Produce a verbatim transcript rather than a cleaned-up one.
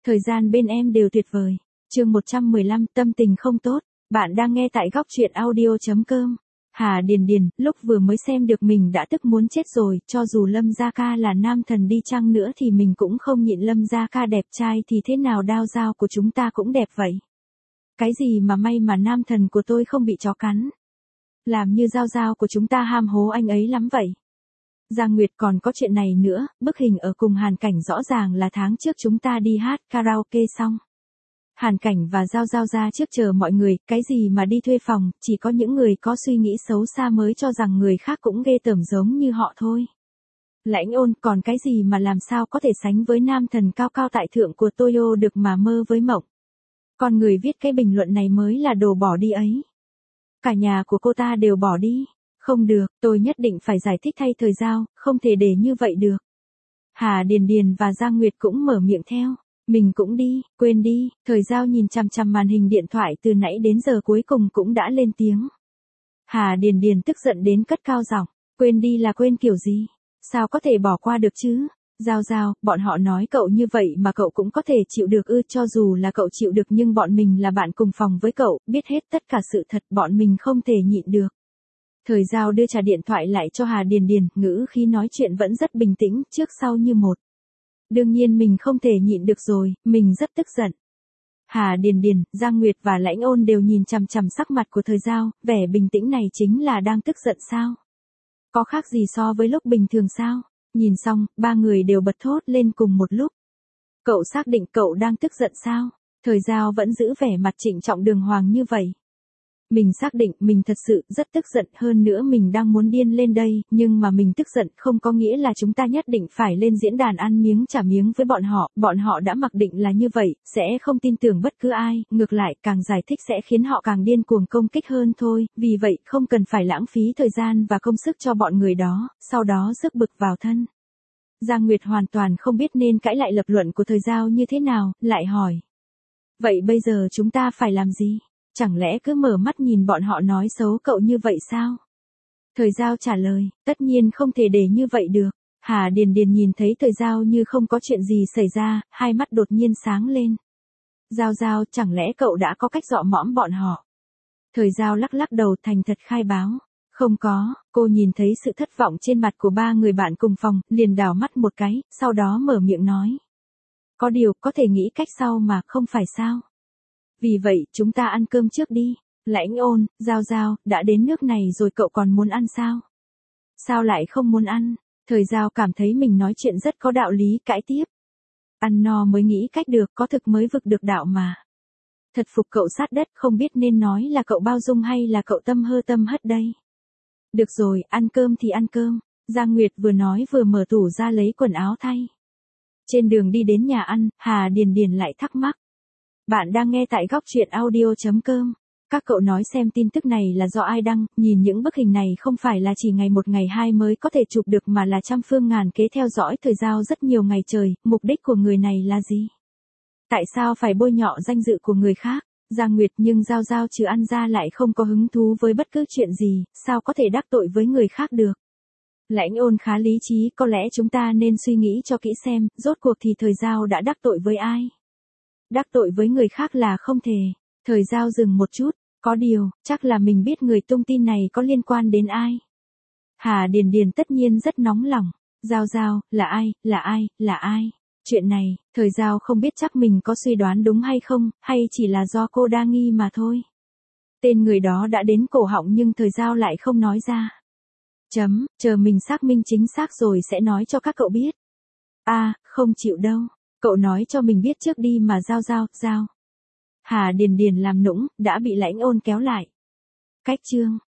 Thời gian bên em đều tuyệt vời. Chương một trăm mười lăm, tâm tình không tốt. Bạn đang nghe tại góc truyện audio chấm com. Hà Điền Điền, lúc vừa mới xem được mình đã tức muốn chết rồi, cho dù Lâm Gia Ca là nam thần đi chăng nữa thì mình cũng không nhịn. Lâm Gia Ca đẹp trai thì thế nào, đao dao của chúng ta cũng đẹp vậy. Cái gì mà may mà nam thần của tôi không bị chó cắn. Làm như dao dao của chúng ta ham hố anh ấy lắm vậy. Giang Nguyệt, còn có chuyện này nữa, bức hình ở cùng Hàn Cảnh rõ ràng là tháng trước chúng ta đi hát karaoke xong. Hàn Cảnh và Giao Giao ra trước chờ mọi người, cái gì mà đi thuê phòng, chỉ có những người có suy nghĩ xấu xa mới cho rằng người khác cũng ghê tởm giống như họ thôi. Lãnh Ôn, còn cái gì mà làm sao có thể sánh với nam thần cao cao tại thượng của Toyo được mà mơ với mộng. Con người viết cái bình luận này mới là đồ bỏ đi ấy. Cả nhà của cô ta đều bỏ đi. Không được, tôi nhất định phải giải thích thay Thời Giao, không thể để như vậy được. Hà Điền Điền và Giang Nguyệt cũng mở miệng theo. Mình cũng đi, quên đi. Thời Giao nhìn chằm chằm màn hình điện thoại từ nãy đến giờ cuối cùng cũng đã lên tiếng. Hà Điền Điền tức giận đến cất cao giọng. Quên đi là quên kiểu gì? Sao có thể bỏ qua được chứ? Giao Giao, bọn họ nói cậu như vậy mà cậu cũng có thể chịu được ư? Cho dù là cậu chịu được nhưng bọn mình là bạn cùng phòng với cậu, biết hết tất cả sự thật, bọn mình không thể nhịn được. Thời Giao đưa trả điện thoại lại cho Hà Điền Điền, ngữ khí nói chuyện vẫn rất bình tĩnh, trước sau như một. Đương nhiên mình không thể nhịn được rồi, mình rất tức giận. Hà Điền Điền, Giang Nguyệt và Lãnh Ôn đều nhìn chằm chằm sắc mặt của Thời Giao, vẻ bình tĩnh này chính là đang tức giận sao? Có khác gì so với lúc bình thường sao? Nhìn xong, ba người đều bật thốt lên cùng một lúc. Cậu xác định cậu đang tức giận sao? Thời Giao vẫn giữ vẻ mặt trịnh trọng đường hoàng như vậy. Mình xác định mình thật sự rất tức giận, hơn nữa mình đang muốn điên lên đây, nhưng mà mình tức giận không có nghĩa là chúng ta nhất định phải lên diễn đàn ăn miếng trả miếng với bọn họ, bọn họ đã mặc định là như vậy, sẽ không tin tưởng bất cứ ai, ngược lại càng giải thích sẽ khiến họ càng điên cuồng công kích hơn thôi, vì vậy không cần phải lãng phí thời gian và công sức cho bọn người đó, sau đó rước bực vào thân. Giang Nguyệt hoàn toàn không biết nên cãi lại lập luận của Thời Giao như thế nào, lại hỏi. Vậy bây giờ chúng ta phải làm gì? Chẳng lẽ cứ mở mắt nhìn bọn họ nói xấu cậu như vậy sao? Thời Giao trả lời, tất nhiên không thể để như vậy được. Hà Điền Điền nhìn thấy Thời Giao như không có chuyện gì xảy ra, hai mắt đột nhiên sáng lên. Giao Giao, chẳng lẽ cậu đã có cách dọ mõm bọn họ? Thời Giao lắc lắc đầu thành thật khai báo. Không có, cô nhìn thấy sự thất vọng trên mặt của ba người bạn cùng phòng, liền đảo mắt một cái, sau đó mở miệng nói. Có điều, có thể nghĩ cách sau mà, không phải sao? Vì vậy, chúng ta ăn cơm trước đi. Lãnh Ôn, Giao Giao, đã đến nước này rồi cậu còn muốn ăn sao? Sao lại không muốn ăn? Thời Giao cảm thấy mình nói chuyện rất có đạo lý, cãi tiếp. Ăn no mới nghĩ cách được, có thực mới vực được đạo mà. Thật phục cậu sát đất, không biết nên nói là cậu bao dung hay là cậu tâm hơ tâm hất đây. Được rồi, ăn cơm thì ăn cơm. Giang Nguyệt vừa nói vừa mở tủ ra lấy quần áo thay. Trên đường đi đến nhà ăn, Hà Điền Điền lại thắc mắc. Bạn đang nghe tại góc truyện audio chấm com. Các cậu nói xem tin tức này là do ai đăng, nhìn những bức hình này không phải là chỉ ngày một ngày hai mới có thể chụp được mà là trăm phương ngàn kế theo dõi Thời Giao rất nhiều ngày trời, mục đích của người này là gì? Tại sao phải bôi nhọ danh dự của người khác? Giang Nguyệt, nhưng Giao Giao trừ ăn ra lại không có hứng thú với bất cứ chuyện gì, sao có thể đắc tội với người khác được? Lãnh Ôn khá lý trí, có lẽ chúng ta nên suy nghĩ cho kỹ xem, rốt cuộc thì Thời Giao đã đắc tội với ai? Đắc tội với người khác là không thể. Thời Giao dừng một chút, có điều, chắc là mình biết người tung tin này có liên quan đến ai. Hà Điền Điền tất nhiên rất nóng lòng. Giao Giao, là ai, là ai, là ai? Chuyện này, Thời Giao không biết chắc mình có suy đoán đúng hay không, hay chỉ là do cô đa nghi mà thôi. Tên người đó đã đến cổ họng nhưng Thời Giao lại không nói ra. Chấm, chờ mình xác minh chính xác rồi sẽ nói cho các cậu biết. À, không chịu đâu. Cậu nói cho mình biết trước đi mà. Giao Giao, Giao. Hà Điền Điền làm nũng, đã bị Lãnh Ôn kéo lại. Cách chương.